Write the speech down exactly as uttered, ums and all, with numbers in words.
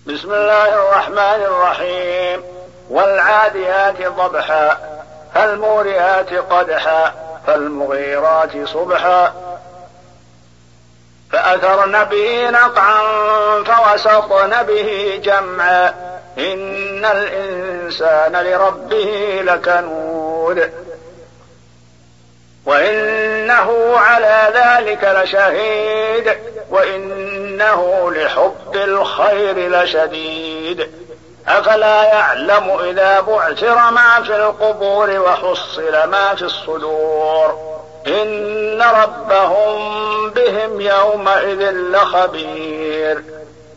بسم الله الرحمن الرحيم. والعاديات ضبحا فالموريات قدحا فالمغيرات صبحا فأثرن به نقعا فوسطن به جمعا إن الإنسان لربه لكنود وإنه على ذلك لشهيد وإنه لحب الخير لشديد أفلا يعلم إذا بعثر ما في القبور وحصل ما في الصدور إن ربهم بهم يومئذ لخبير